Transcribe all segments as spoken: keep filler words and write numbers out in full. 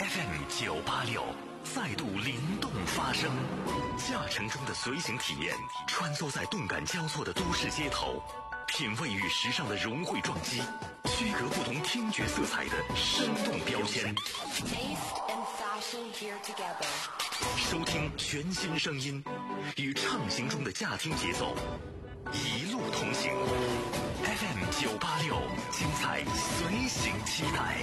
F M 九八六再度灵动发声，驾乘中的随行体验，穿梭在动感交错的都市街头，品味与时尚的融汇撞击，区隔不同听觉色彩的生动标签。 Taste and fashion here together。 收听全新声音，与畅行中的驾听节奏，一路同行。F M 九八六，精彩随行期待。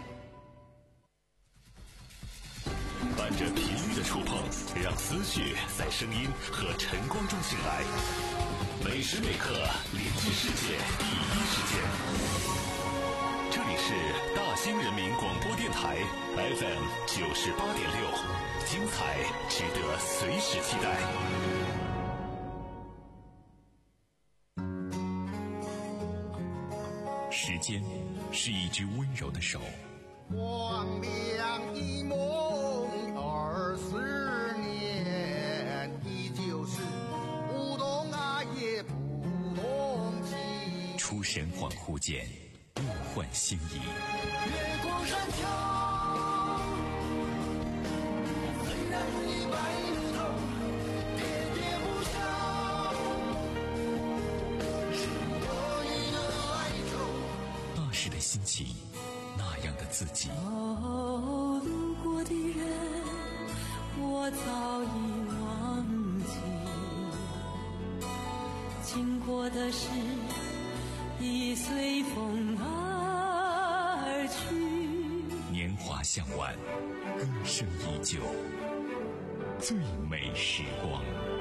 伴着频率的触碰，让思绪在声音和晨光中醒来。每时每刻连接世界第一时间。这里是大兴人民广播电台 F M 九十八点六，精彩值得随时期待。时间是一只温柔的手， 光亮一梦二十年，依旧是不懂爱也不懂情。 出神恍惚间，物换星移。 月光山丘，虽然已白了头，喋喋不休，是我一个哀愁。 那时的心情，那样的自己。 哦，路过的人，我早已忘记，经过的事已随风而去。 年华向晚，歌声依旧，最美时光。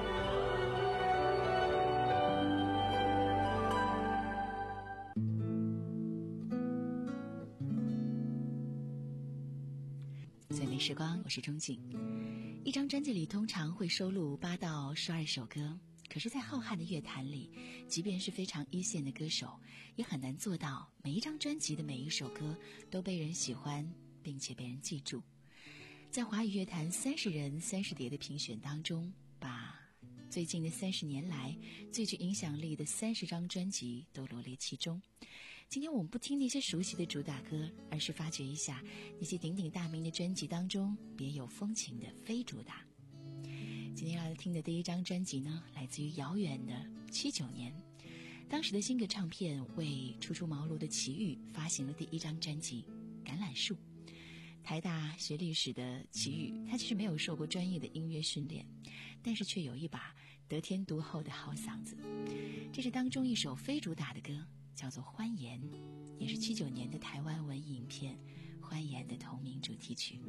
最美时光，我是钟静。一张专辑里通常会收录八到十二首歌，可是在浩瀚的乐坛里，即便是非常一线的歌手，也很难做到每一张专辑的每一首歌都被人喜欢并且被人记住。在华语乐坛三十人三十碟的评选当中，把最近的三十年来最具影响力的三十张专辑都罗列其中。今天我们不听那些熟悉的主打歌，而是发掘一下那些鼎鼎大名的专辑当中别有风情的非主打。今天要来听的第一张专辑呢，来自于遥远的七九年，当时的新格唱片为初出茅庐的齐豫发行了第一张专辑《橄榄树》。台大学历史的齐豫，他其实没有受过专业的音乐训练，但是却有一把得天独厚的好嗓子。这是当中一首非主打的歌，叫做《欢颜》，也是七九年的台湾文艺影片《欢颜》的同名主题曲。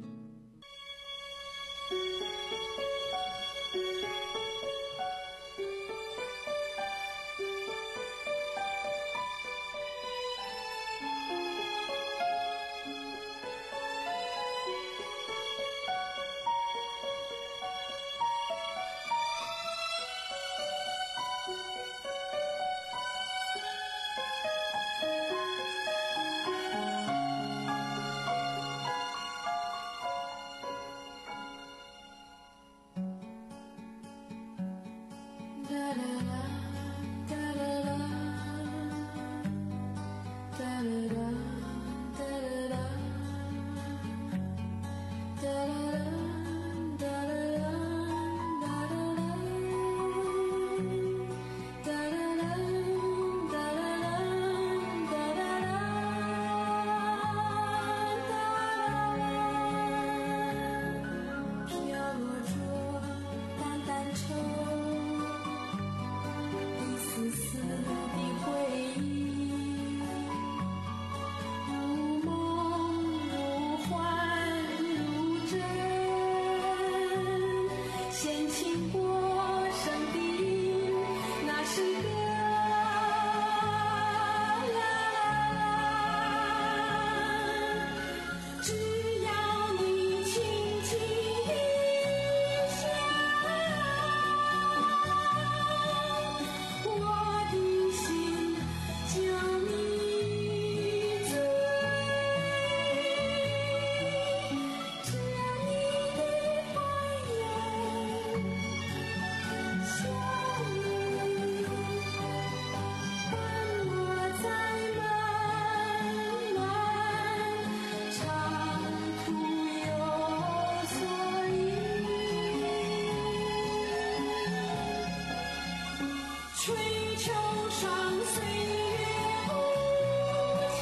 水球上岁月无情，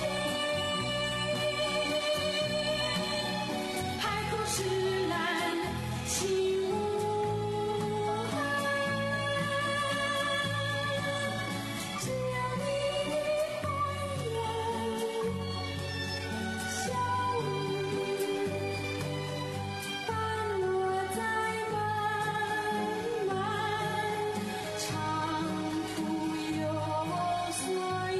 海枯石烂情无憾，只要你的怀人笑语伴我在漫漫长途有所依。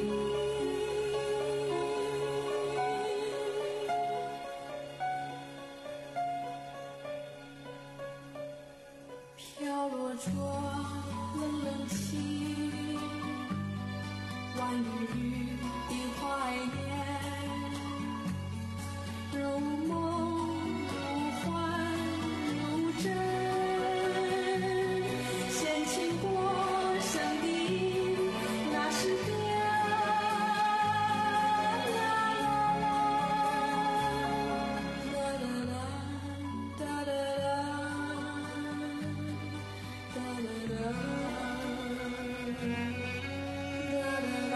飘落着冷冷清，万缕缕的怀念，如梦如幻如真，掀起过生的那时的啦啦啦哒啦啦哒啦啦哒啦啦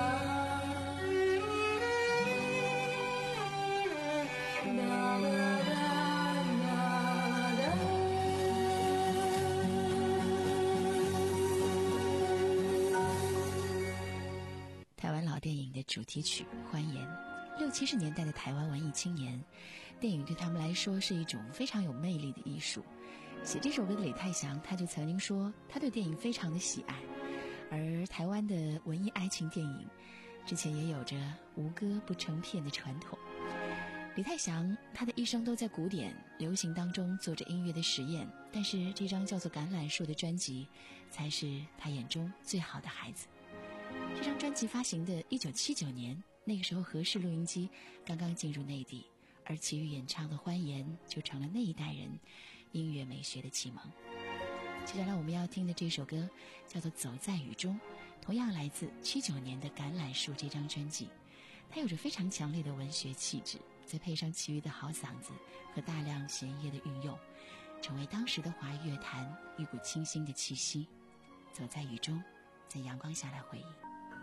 台湾老电影的主题曲《欢颜》，六七十年代的台湾文艺青年，电影对他们来说是一种非常有魅力的艺术。写这首歌的李泰祥，他就曾经说，他对电影非常的喜爱。而台湾的文艺爱情电影，之前也有着无歌不成片的传统。李泰祥，他的一生都在古典、流行当中做着音乐的实验，但是这张叫做《橄榄树》的专辑，才是他眼中最好的孩子。这张专辑发行的一九七九年，那个时候和氏录音机刚刚进入内地，而齐豫演唱的《欢颜》就成了那一代人音乐美学的启蒙。接下来我们要听的这首歌叫做《走在雨中》，同样来自七九年的《橄榄树》这张专辑。它有着非常强烈的文学气质，再配上齐豫的好嗓子和大量弦乐的运用，成为当时的华语乐坛一股清新的气息。走在雨中，在阳光下来回忆。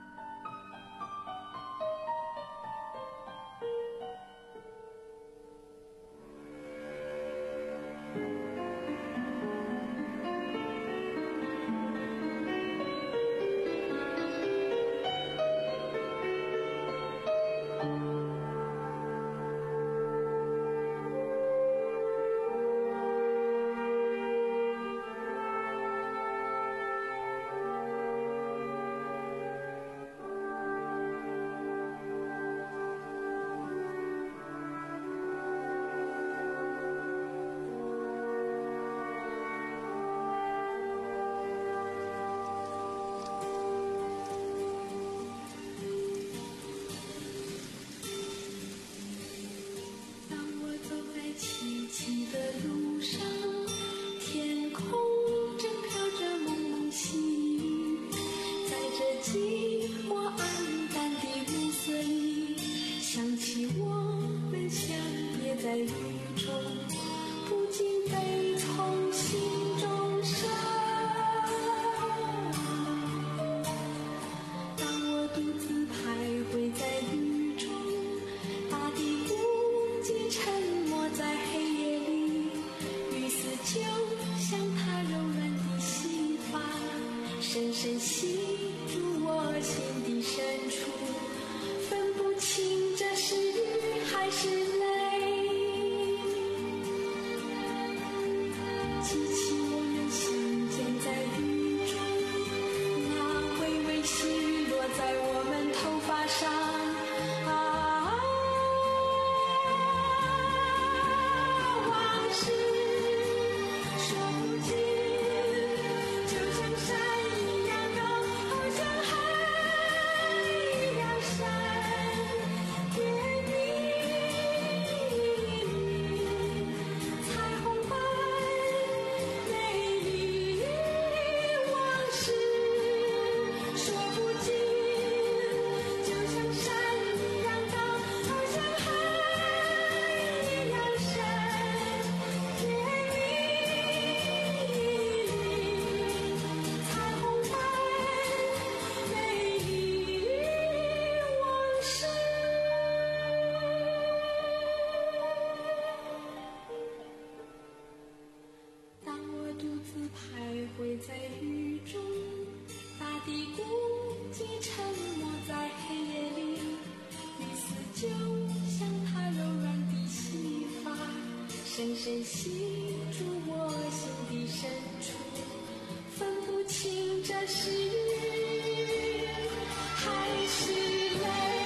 深深吸入我心的深处，分不清这是雨还是泪，记起我们相见在雨中，那微微细落在我们头发上啊，往事说不尽，就像山一样高， 深深吸住我心底深处，分不清这是雨还是泪。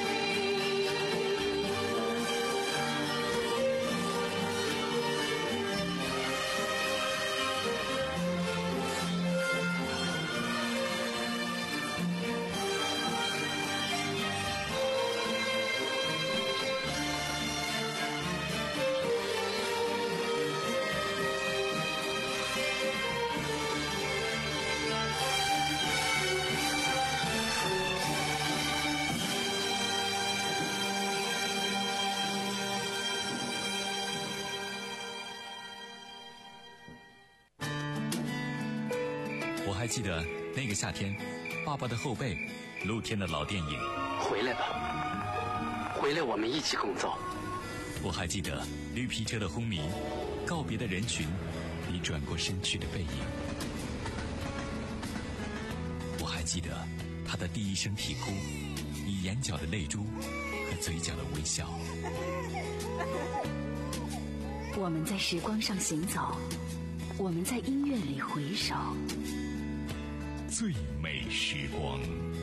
我还记得那个夏天，爸爸的后背，露天的老电影。 回来吧，回来，我们一起工作。 我还记得绿皮车的轰鸣，告别的人群，你转过身去的背影。我还记得他的第一声啼哭，你眼角的泪珠和嘴角的微笑。 我们在时光上行走，我们在音乐里回首。 最美时光。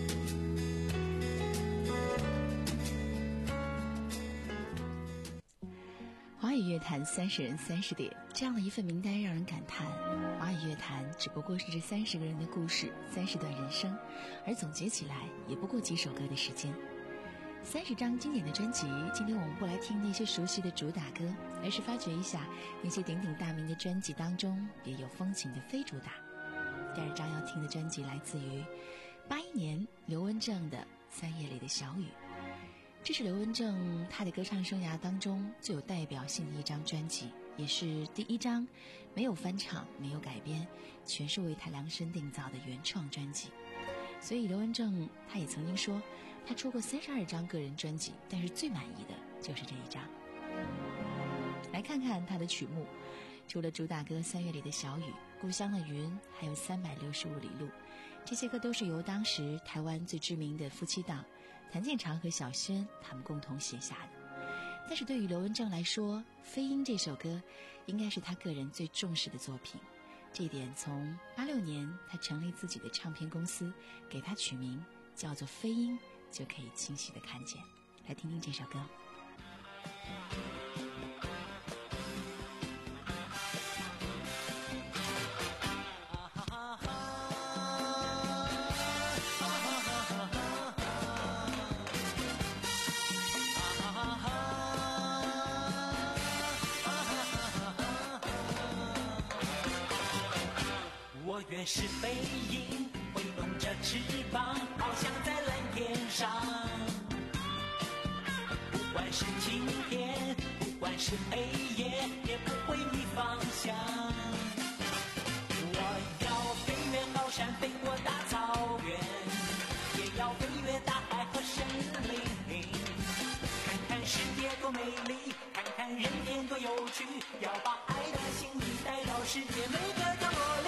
华语乐坛三十人三十点，这样的一份名单让人感叹，华语乐坛只不过是这三十个人的故事，三十段人生，而总结起来也不过几首歌的时间。三十张经典的专辑，今天我们不来听那些熟悉的主打歌，而是发掘一下那些鼎鼎大名的专辑当中别有风情的非主打。第二张要听的专辑来自于八一年刘文正的《三月里的小雨》，这是刘文正他的歌唱生涯当中最有代表性的一张专辑，也是第一张没有翻唱、没有改编，全是为他量身定造的原创专辑。所以刘文正他也曾经说，他出过三十二张个人专辑，但是最满意的就是这一张。来看看他的曲目，除了主打歌《三月里的小雨》、《故乡的云》，还有《三百六十五里路》，这些歌都是由当时台湾最知名的夫妻档谭健常和小轩他们共同写下的。但是对于刘文正来说，《飞鹰》这首歌应该是他个人最重视的作品，这一点从八六年他成立自己的唱片公司，给他取名叫做飞鹰，就可以清晰地看见。来听听这首歌。 我原是飞鹰，挥动着翅膀，翱翔在蓝天上。不管是晴天，不管是黑夜，也不会迷方向。我要飞越高山，飞过大草原，也要飞越大海和森林。看看世界多美丽，看看人间多有趣，要把爱的心意带到世界每个角落里。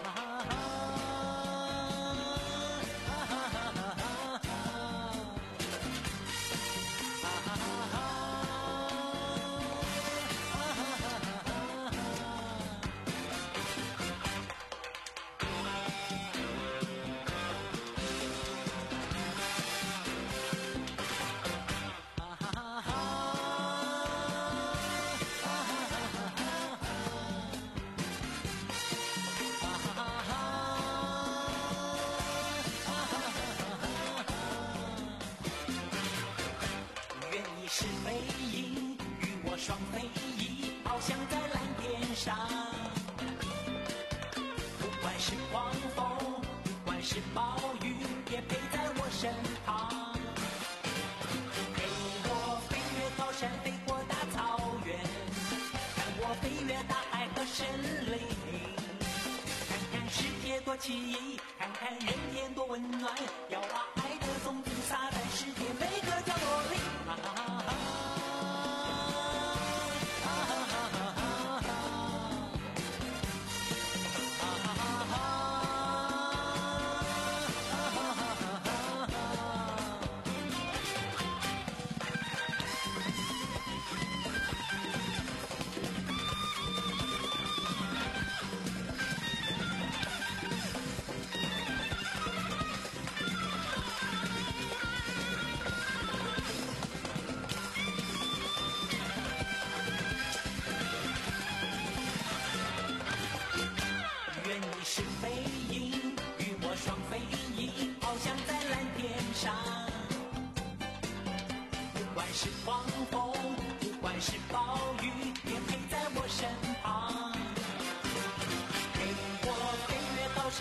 是飞鹰，与我双飞翼，翱翔在蓝天上。不管是狂风，不管是暴雨，也陪在我身旁。陪我飞越高山，飞过大草原，看我飞越大海和森林。看看世界多奇异，看看人间多温暖，要把爱的种子撒在世界每个角落里。啊哈哈哈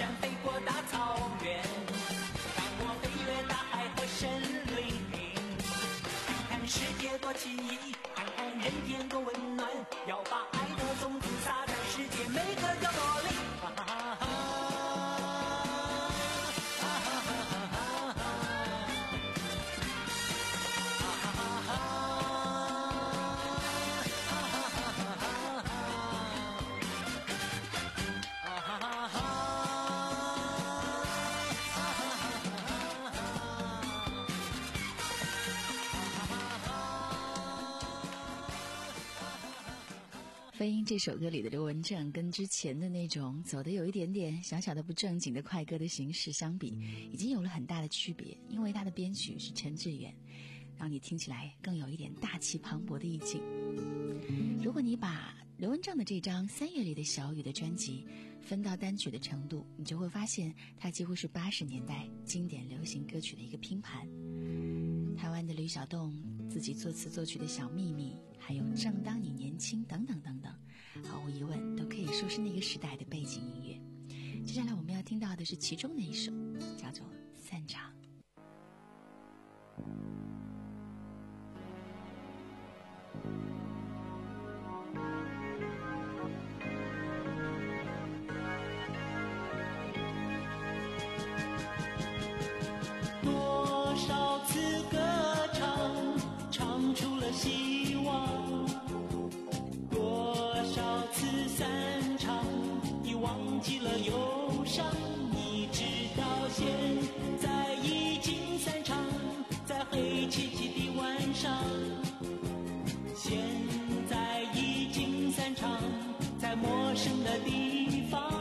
山，飞过大草原，让我飞越大海和森林，看看世界多奇异，看看人间多温暖，要把爱的种子撒在世界每个角落里。哈哈哈哈飞鹰这首歌里的这文正跟之前的那种走的有一点点小小的不正经的快歌的形式相比，已经有了很大的区别，因为他的编曲是陈志远，让你听起来更有一点大气磅礴的意境。如果你把刘文正的这张三月里的小雨的专辑分到单曲的程度，你就会发现它几乎是八十年代经典流行歌曲的一个拼盘。台湾的吕小栋自己作词作曲的小秘密，还有正当你年轻等等等等，毫无疑问都可以说是那个时代的背景音乐。接下来我们要听到的是其中的一首，叫做散场。 多少次歌唱，唱出了希望，多少次散场，你忘记了忧伤，你直到现在已经散场，在黑漆漆的晚上，现在已经散场，在陌生的地方。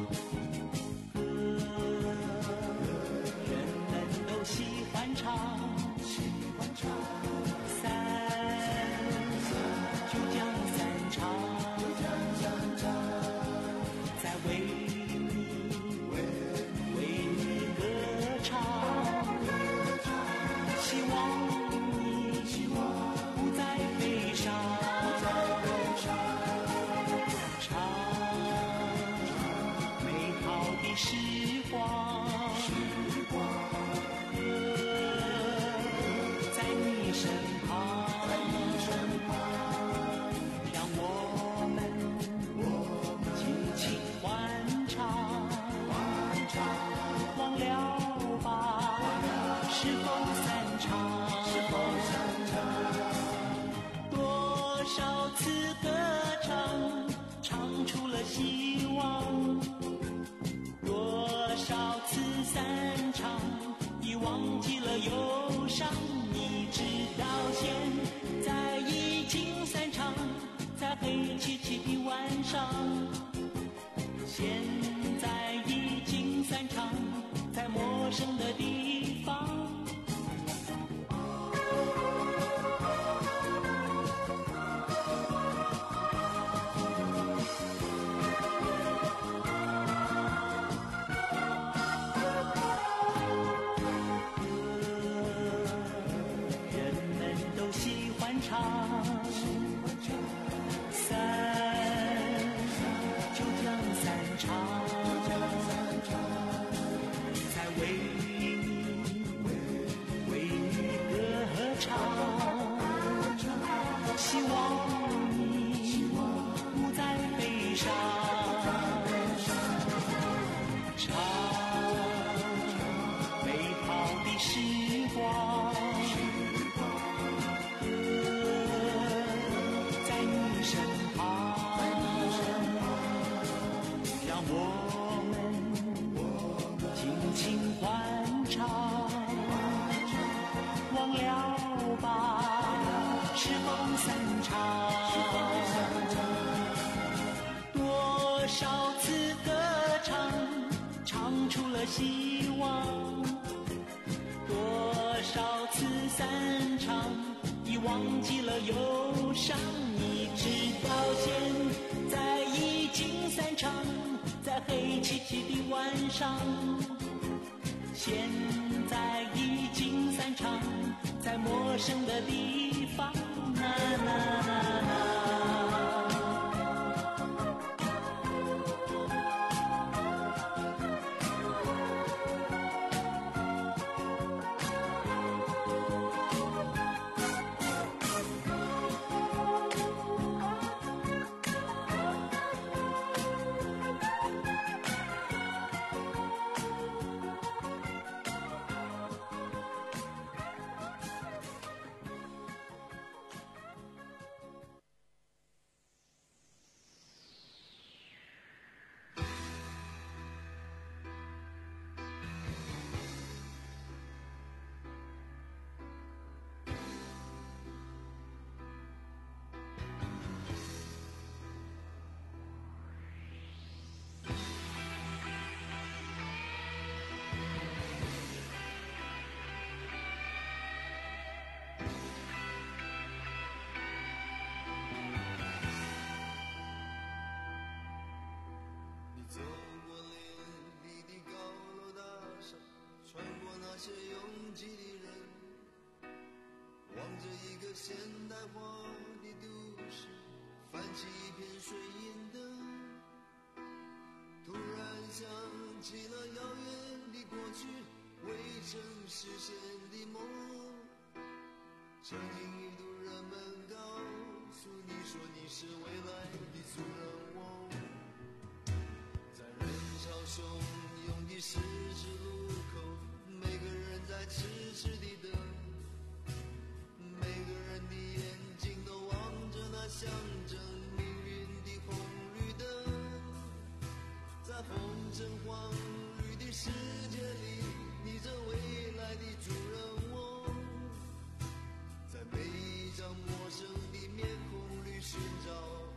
喜欢唱，喜欢唱，散就将散场，就将散场，在为你为为你歌唱，希望你希望不再悲伤，不再悲伤，唱美好的时光。希望多少次散场，已忘记了忧伤，你直到现在已经散场，在黑漆漆的晚上，现在已经散场，在陌生的地方。希望多少次散场，已忘记了忧伤，你直到现在已经散场，在黑漆漆的晚上，现在已经散场，在陌生的地方，啦啦啦啦。 现代化的都市泛起一片水银灯，突然想起了遥远的过去，未曾实现的梦。曾经一度人们告诉你说你是未来的主人翁，在人潮汹涌的十字路口，每个人在痴痴地等，每个人的眼睛都望着那象征命运的红绿灯。在红橙黄绿的世界里，你这未来的主人翁，在每一张陌生的面孔里寻找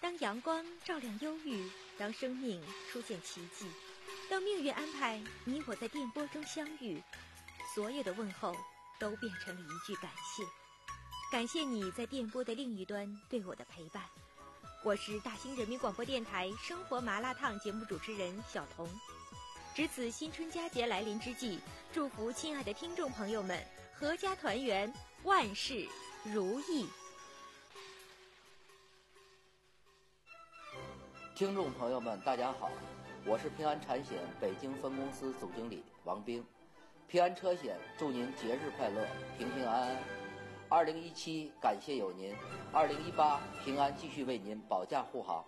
当阳光照亮忧郁，当生命出现奇迹，当命运安排你我在电波中相遇，所有的问候都变成了一句感谢。感谢你在电波的另一端对我的陪伴。我是大兴人民广播电台生活麻辣烫节目主持人小彤。值此新春佳节来临之际，祝福亲爱的听众朋友们阖家团圆，万事如意。 听众朋友们大家好，我是平安产险北京分公司总经理王兵。平安车险祝您节日快乐，平平安安。二零一七感谢有您，二零一八平安继续为您保驾护航。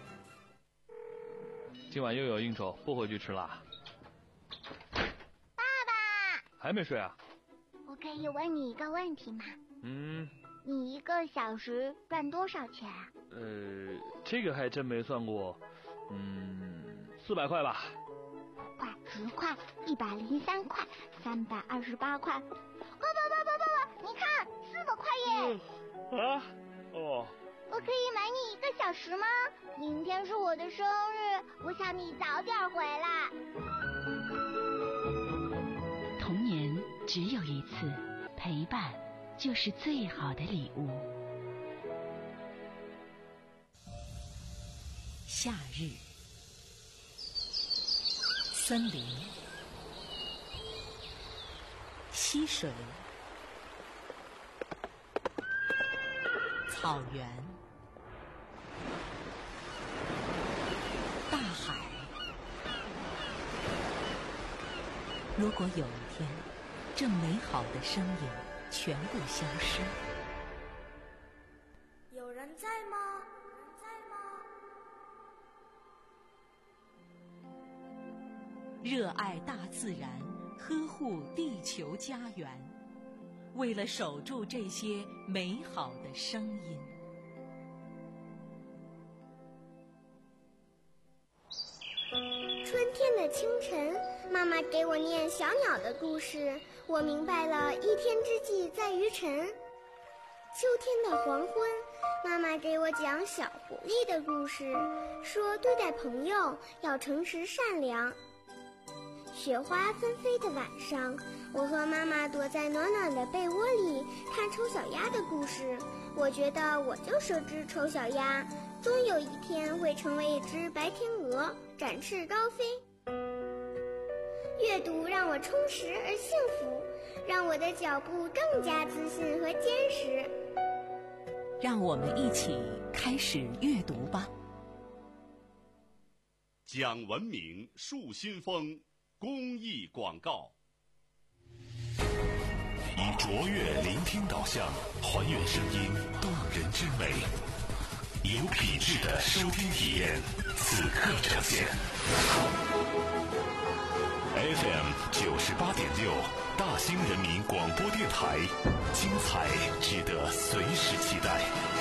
今晚又有应酬，不回去吃辣。 爸爸还没睡啊？ 我可以问你一个问题吗？ 嗯。 你一个小时赚多少钱啊？ 呃，这个还真没算过。嗯，四百块吧。 块、十块、一百零三块、三百二十八块。爸爸爸爸爸爸，你看，四百块耶！ 嗯、啊？哦。 我可以买你一个小时吗？明天是我的生日，我想你早点回来。 童年只有一次，陪伴就是最好的礼物。夏日，森林，溪水，草原，大海。如果有一天，这美好的声音全部消失， 有人在吗？有人在吗？ 热爱大自然，呵护地球家园，为了守住这些美好的声音。 春天的清晨，妈妈给我念小鸟的故事，我明白了一天之计在于晨。秋天的黄昏，妈妈给我讲小狐狸的故事，说对待朋友要诚实善良。雪花纷飞的晚上，我和妈妈躲在暖暖的被窝里看丑小鸭的故事，我觉得我就是只丑小鸭，终有一天会成为一只白天鹅，展翅高飞。阅读让我充实而幸福，让我的脚步更加自信和坚实。 让我们一起开始阅读吧。 讲文明树新风公益广告，以卓越聆听导向，还原声音动人之美，有品质的收听体验，此刻呈现。F M 九十八点六，大兴人民广播电台，精彩值得随时期待。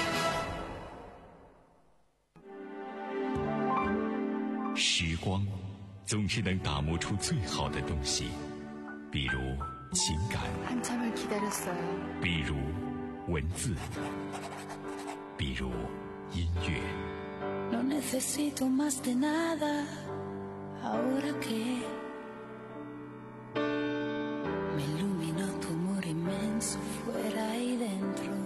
时光总是能打磨出最好的东西，比如情感，比如文字，比如音乐。No necesito más de nada, ahora que me iluminó tu amor inmenso fuera y dentro。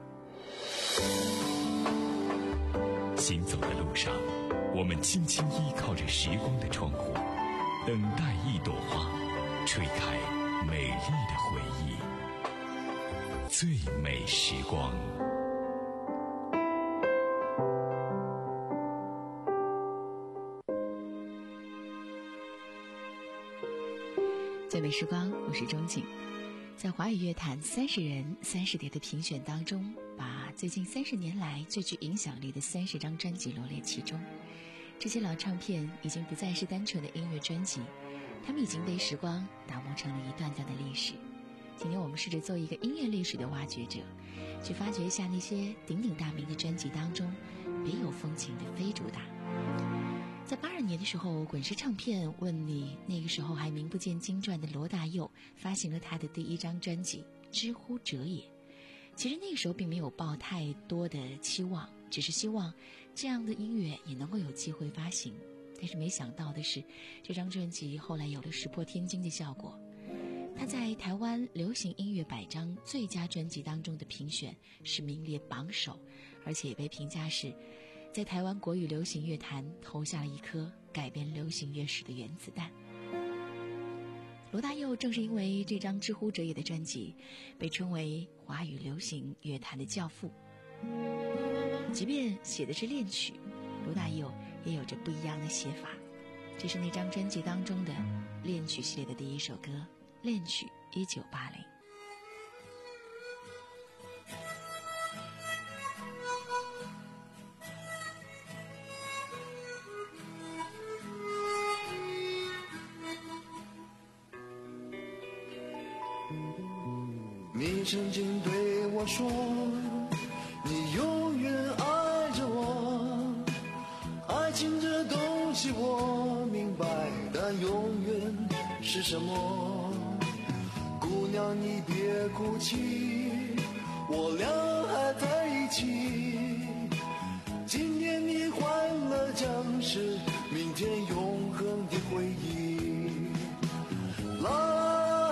行走的路上，我们轻轻依靠着时光的窗户，等待一朵花吹开美丽的回忆。最美时光。 最美时光，我是钟景。在华语乐坛三十人三十碟的评选当中，把最近三十年来最具影响力的三十张专辑罗列其中。这些老唱片已经不再是单纯的音乐专辑，它们已经被时光打磨成了一段段的历史。今天我们试着做一个音乐历史的挖掘者，去发掘一下那些鼎鼎大名的专辑当中别有风情的非主打。在八二年的时候，滚石唱片问你那个时候还名不见经传的罗大佑发行了他的第一张专辑《知乎者也》。其实那个时候并没有抱太多的期望， 只是希望这样的音乐也能够有机会发行。但是没想到的是，这张专辑后来有了石破天惊的效果。他在台湾流行音乐百张最佳专辑当中的评选是名列榜首，而且也被评价是在台湾国语流行乐坛投下了一颗改变流行乐史的原子弹。罗大佑正是因为这张《知乎者也》的专辑被称为华语流行乐坛的教父。即便写的是恋曲，罗大佑也有着不一样的写法。这是那张专辑当中的恋曲系列的第一首歌，恋曲一九八零。 你曾经对我说，你永远爱着我，爱情这东西我明白，但永远是什么？姑娘你别哭泣，我俩还在一起，今天你欢乐将是明天永恒的回忆。啦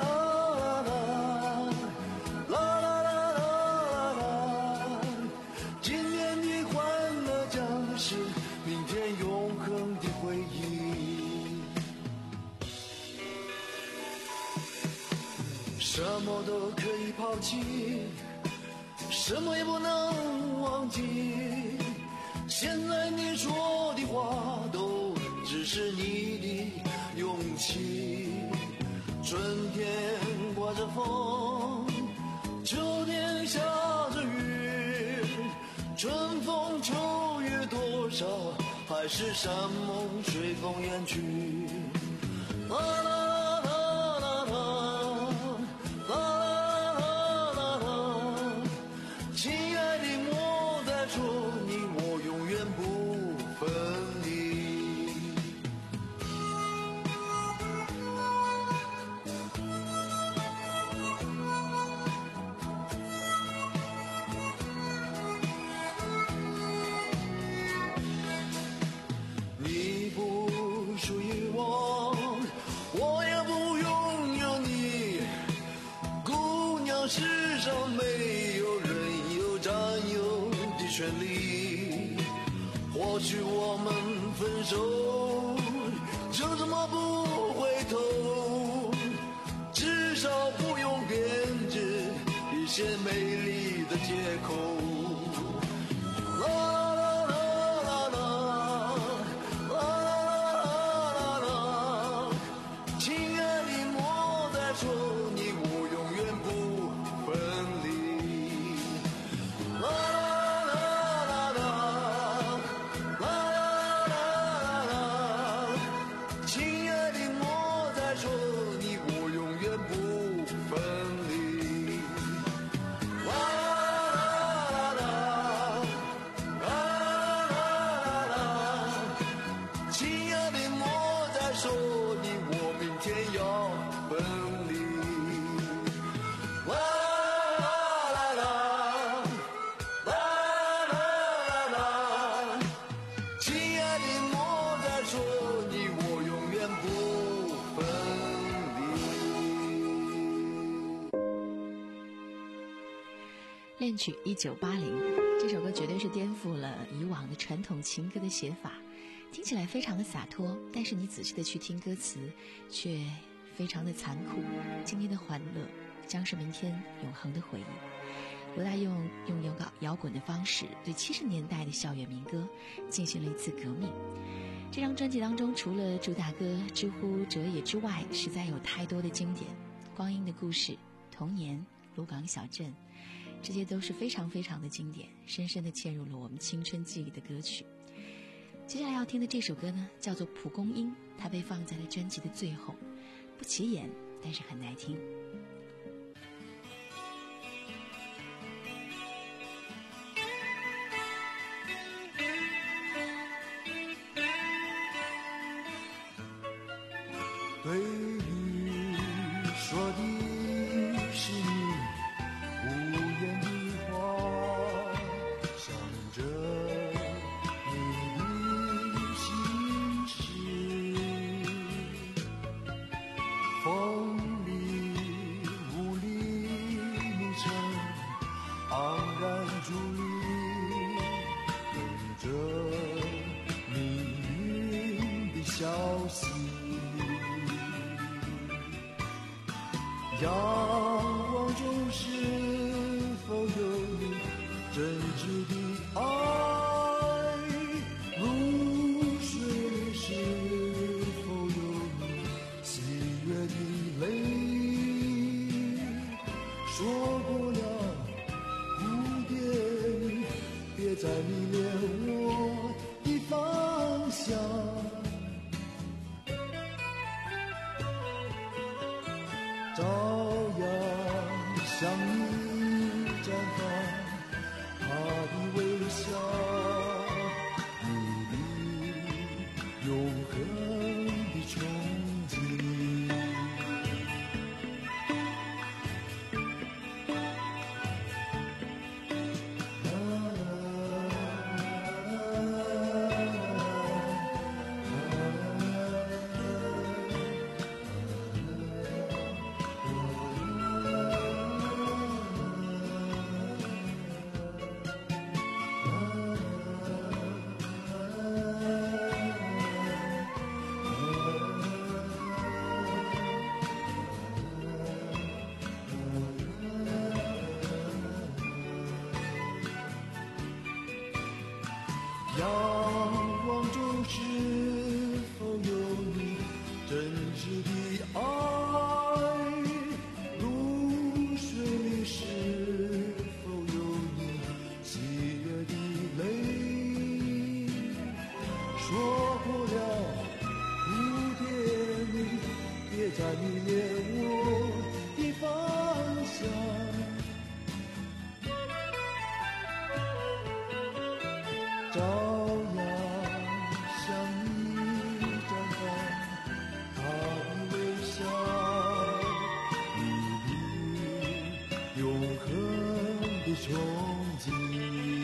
什么都可以抛弃，什么也不能忘记，现在你说的话都只是你的勇气。春天刮着风，秋天下着雨，春风秋月多少，还是山盟随风远去。啦啦世上没有人有占有的权利，或许我们分手就这么不回头，至少不用编织一些美丽的借口。啦啦啦啦啦啦啦，亲爱的莫再说你我永远不分离。啦啦啦啦啦啦啦啦，亲爱的莫再说你我永远不分离。啦啦啦啦啦啦，亲爱的莫再说你我明天要分离。 恋曲一九八零，这首歌绝对是颠覆了以往的传统情歌的写法，听起来非常的洒脱，但是你仔细的去听歌词，却非常的残酷。今天的欢乐将是明天永恒的回忆。罗大佑用摇摇滚的方式对七十年代的校园民歌进行了一次革命。这张专辑当中，除了主打歌《知乎者也》之外，实在有太多的经典，《光阴的故事》、《童年》、《鹿港小镇》，这些都是非常非常的经典，深深地嵌入了我们青春记忆的歌曲。接下来要听的这首歌呢，叫做《蒲公英》，它被放在了专辑的最后，不起眼，但是很耐听。 对你说的是你无言的话，像这仰望中是否有你真挚的爱？露水里是否有你喜悦的泪？说过了蝴蝶，别再迷恋我的方向。朝阳向你绽放，他的微笑，你的永恒的憧憬。仰望中是否有你真挚的爱？露水里是否有你喜悦的泪？说过了蝴蝶，你别再迷恋我的方向。朝阳向你绽放，他的微笑，你的永恒的憧憬。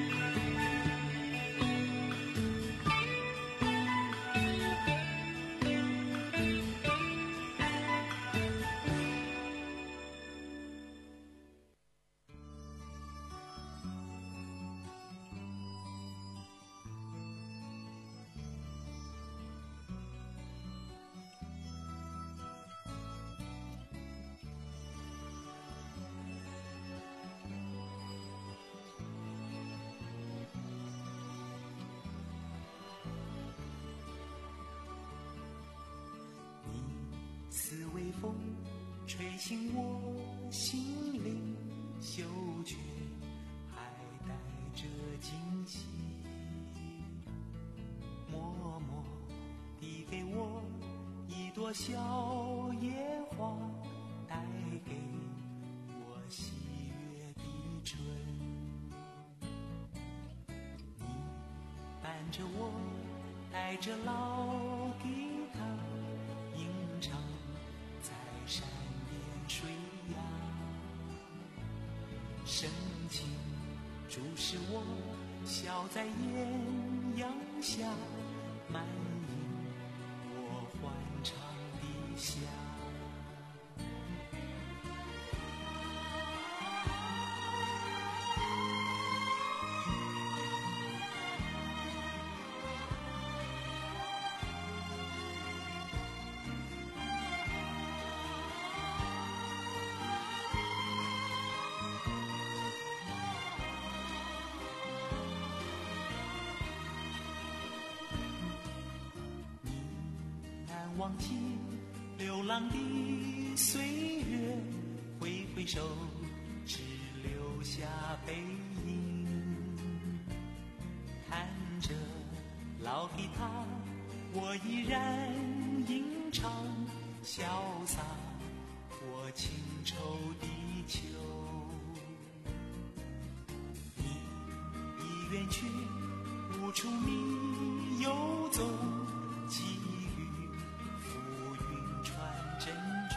似微风吹醒我心灵，嗅觉还带着惊喜，默默递给我一朵小野花，带给我喜悦的春。你伴着我，带着老吉他，吟唱在山边水呀，深情注视我，笑在艳阳下，满盈我欢唱的夏。忘记流浪的岁月，挥挥手，只留下背影。弹着老吉他，我依然吟唱，潇洒过情愁的秋。你已远去，无处觅游踪，寄予浮云传珍重。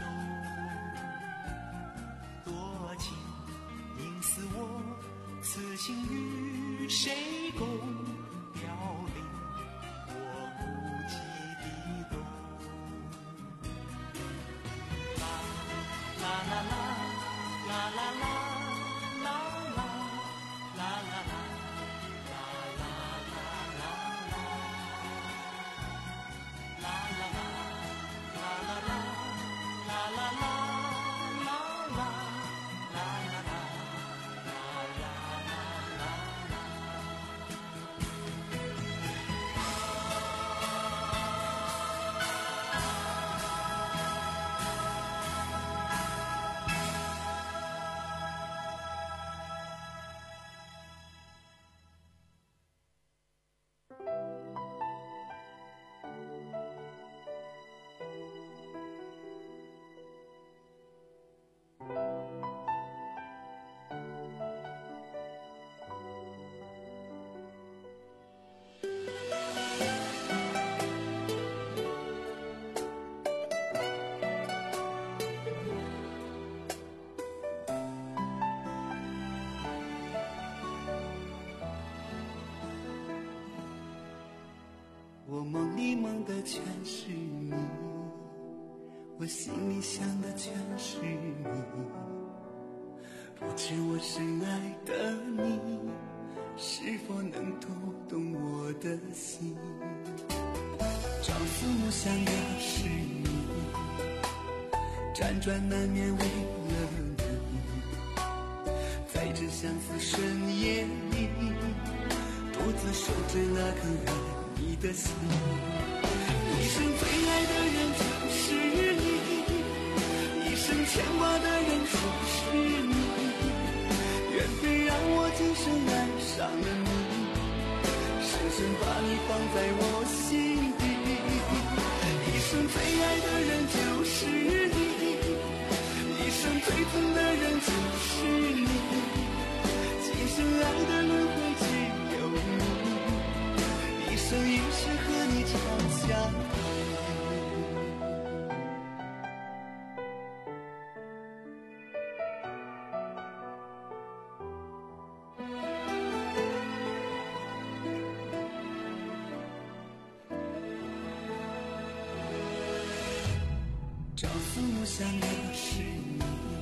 多情应似我，此心与谁共？飘零我孤寂的冬。啦啦啦啦啦啦啦啦啦啦啦啦。啦啦啦啦啦啦啦啦啦梦里梦的全是你，我心里想的全是你，不知我深爱的你是否能读懂我的心。朝思暮想的是你，辗转难眠为了你，在这相思深夜里独自守着那颗爱你的心。一生最爱的人就是你，一生牵挂的人就是你，缘分让我今生爱上了你，深深把你放在我心底。一生最爱的人就是你，一生最疼的人就是你，今生爱的轮回只有你，一生一世和你长相依。朝思暮想的是你，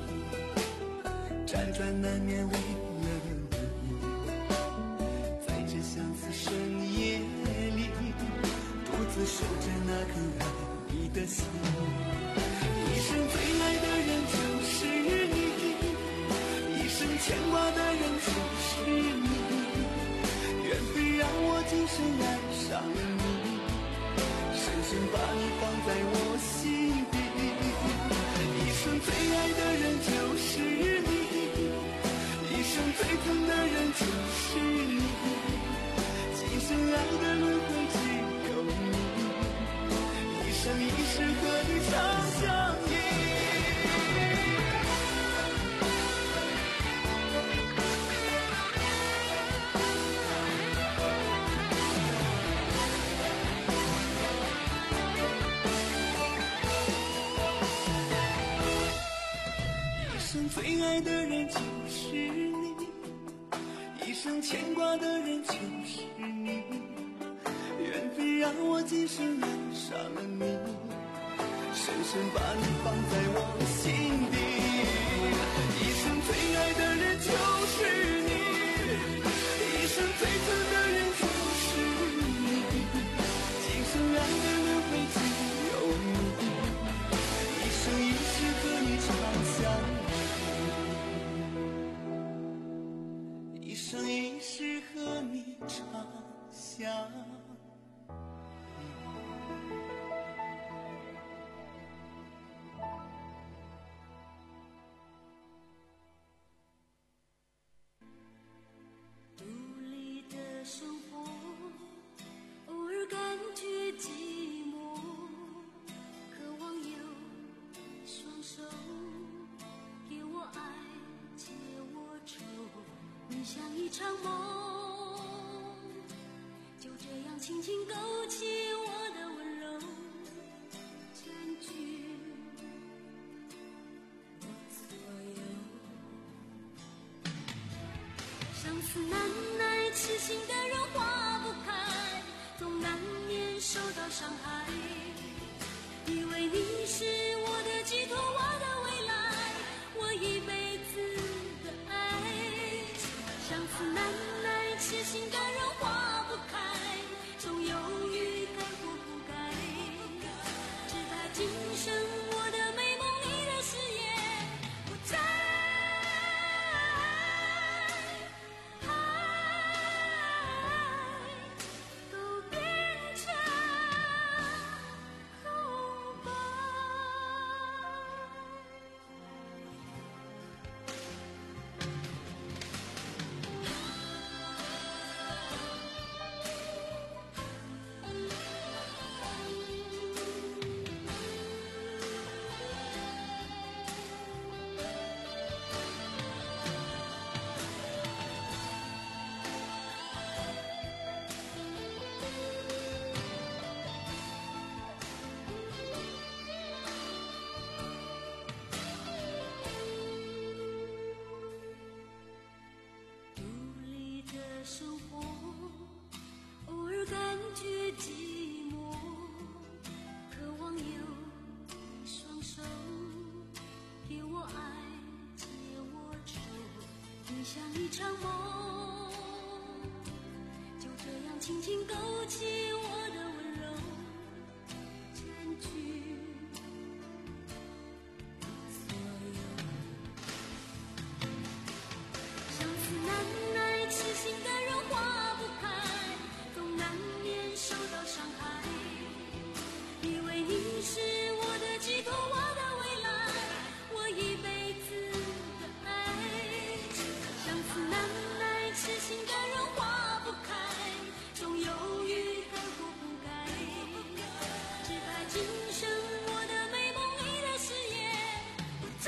辗转难眠为了你，在这相思深夜里独自守着那颗爱你的心。一生最爱的人就是你，一生牵挂的人就是你，缘分让我今生爱上了你，深深把你放在我心底。一生最爱的人就是你，一生最疼的人就是你，今生爱的轮回只有你，一生一世和你长相依。最爱的人就是你，一生牵挂的人就是你，缘分让我今生爱上了你，深深把你放在我心底。一生最爱的人就是你，一生最疼的人就是你，今生爱的轮回只有你，一生一世和你长相依。一生一世和你长相独立的生活，偶尔感觉寂寞，渴望有双手给我爱，解我愁。你像一场梦，就这样轻轻勾起我的温柔，占据我所有。相思难耐，痴心的人化不开，总难免受到伤害。以为你是我的寄托，我的未来，我一辈子的爱。相思难耐，痴心的人化不开，总犹豫该或不该。只怕今生我的美梦里的誓言不再，都变成空白。生活，偶尔感觉寂寞， 场梦，就这样轻轻勾起我的温柔，占据所有。相思难耐，痴心的人化不开，总难免受到伤害。以为你是我的寄托，我的未来，我一辈子的爱。相思难耐，痴心的人化不开，总犹豫看不不该。只怕今生我的美梦里的誓言不再。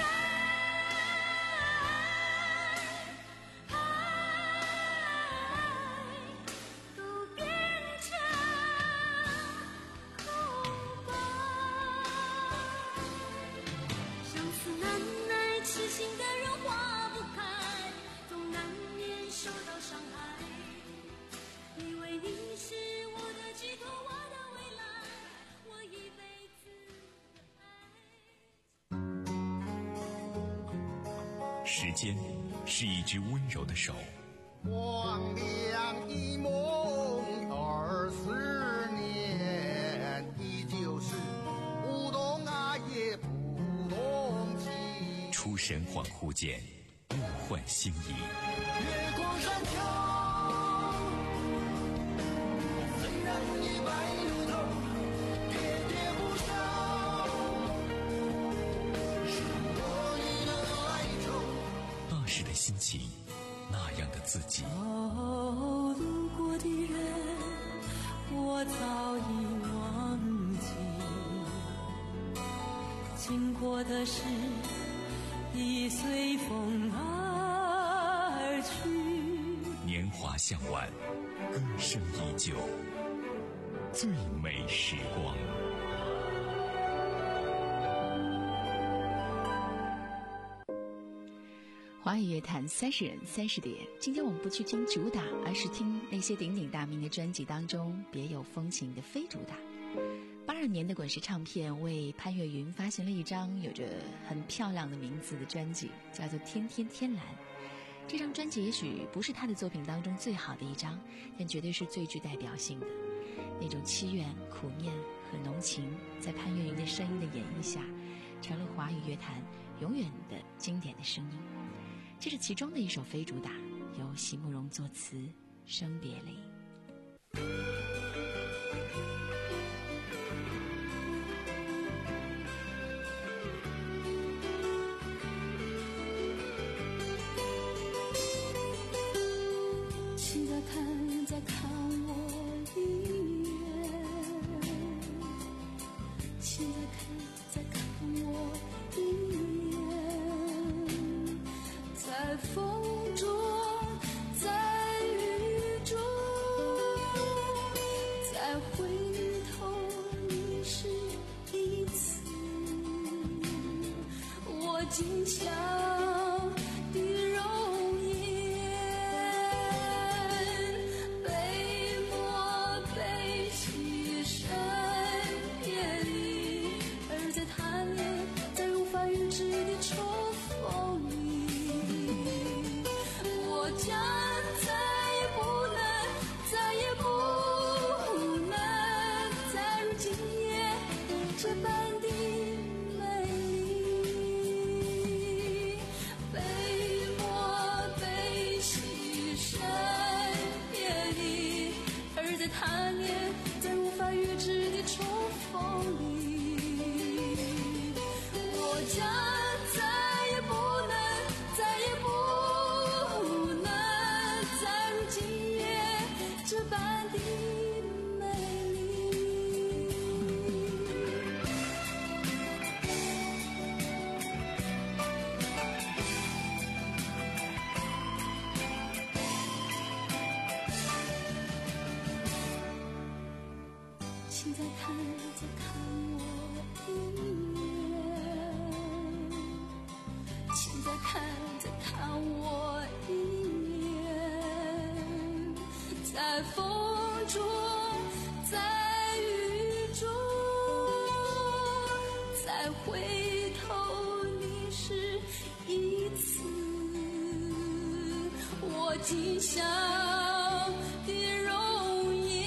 痴心的人化不开，总难免受到伤害。以为你是我的寄托，我的未来，我一辈子的爱。 时间是一只温柔的手， 黄粱一梦二十年，依旧是不懂爱也不懂情。 出神恍惚间，物换星移。 月光山丘，虽然已白了头，喋喋不休，是我你的哀愁。 那时的心情，那样的自己。 哦，路过的人，我早已忘记，经过的事已随风而去。 年华向晚，歌声依旧，最美时光。 华语乐坛三十人三十碟，今天我们不去听主打，而是听那些鼎鼎大名的专辑当中别有风情的非主打。八二年的滚石唱片为潘越云发行了一张有着很漂亮的名字的专辑，叫做《天天天蓝》。这张专辑也许不是他的作品当中最好的一张，但绝对是最具代表性的。那种凄怨、苦念和浓情，在潘越云的声音的演绎下，成了华语乐坛永远的经典的声音。这是其中的一首非主打，由席慕容作词，《生别离》。 请再看，再看我一眼，请再看，再看我一眼，在风中，在雨中，再回头你是一次，我坚强的容颜，被磨被牺牲别离，而在贪恋在无法预知的重逢里，我将再也不能，再也不能再如今夜这般的美丽，被磨被牺牲别离，而在贪恋在无法预知的重逢里，我将再也不能，再也不能再如今夜这般的美丽。请再看，再看我一眼，请再看，再看我一眼，在风中，在雨中，再回头你是一次，我吉祥的容颜。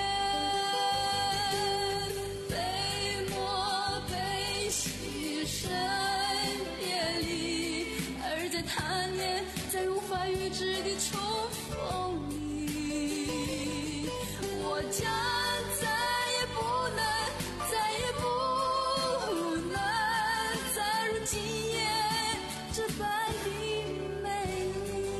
悲莫悲，喜神别离，而在贪念，在无法预知的重逢里，我将再也不能，再也不能再如今夜这般的美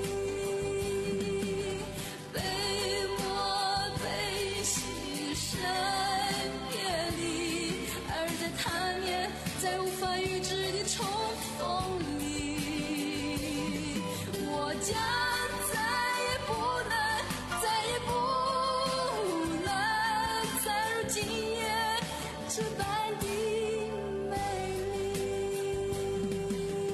丽。悲莫悲，喜神别离，而在贪念，在无法预知的重逢里，我将再也不能，再也不能再如今夜这般的美丽。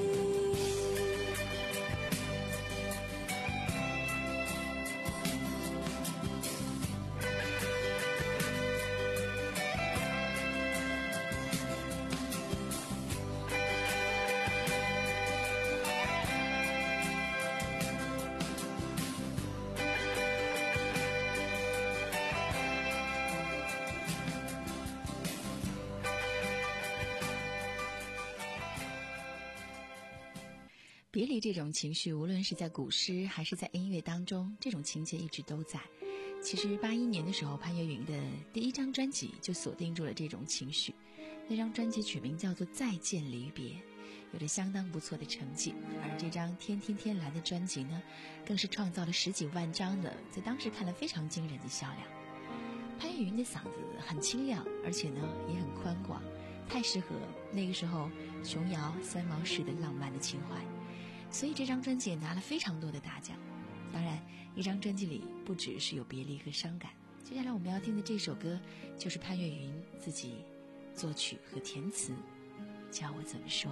别离这种情绪，无论是在古诗还是在音乐当中，这种情节一直都在。其实八一年的时候，潘越云的第一张专辑就锁定住了这种情绪。那张专辑取名叫做《再见离别》，有着相当不错的成绩。而这张《天天天蓝》的专辑呢，更是创造了十几万张的，在当时看来非常惊人的销量。潘越云的嗓子很清亮，而且呢也很宽广，太适合那个时候琼瑶三毛式的浪漫的情怀。所以这张专辑也拿了非常多的大奖。当然，一张专辑里不只是有别离和伤感。接下来我们要听的这首歌，就是潘越云自己作曲和填词，叫我怎么说。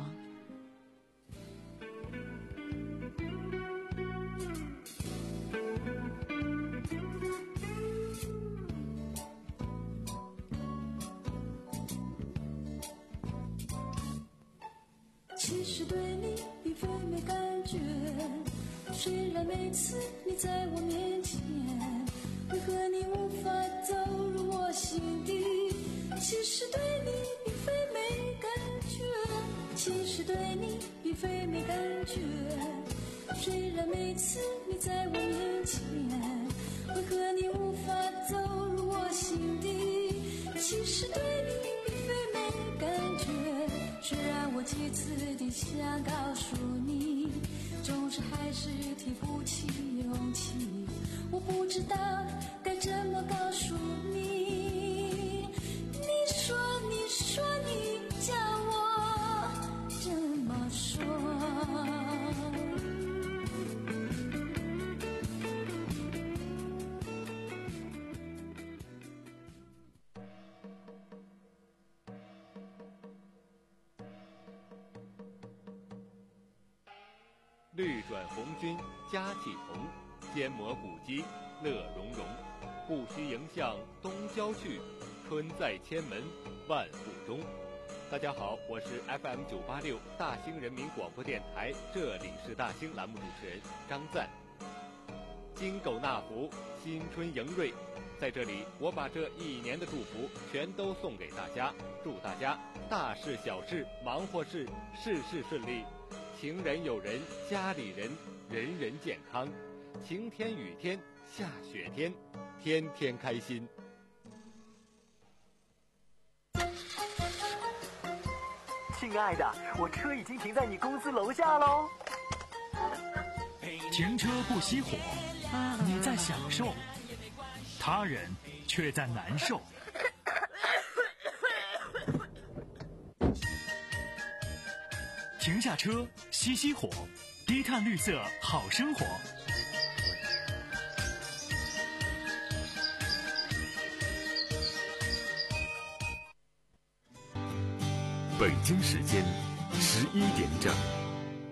其实对你并非没感觉，虽然每次你在我面前，为何你无法走入我心底？其实对你并非没感觉，其实对你并非没感觉，虽然每次你在我面前，为何你无法走入我心底？其实对你并非没感觉，虽然我几次地想告诉你，总是还是提不起勇气。我不知道该怎么告诉你，你说你说你叫我怎么说。 绿转红军佳气同，肩磨古肌乐融融。不须迎向东郊去，春在千门万户中。大家好，我是 F M 九八六大兴人民广播电台，这里是大兴栏目主持人张赞。金狗纳福，新春迎瑞，在这里我把这一年的祝福全都送给大家，祝大家大事小事忙活事事事顺利，情人友人家里人人人健康，晴天雨天下雪天，天天开心。 亲爱的，我车已经停在你公司楼下喽。 停车不熄火，你在享受，他人却在难受。停下车，熄熄火，低碳绿色好生活。 北京时间十一点整。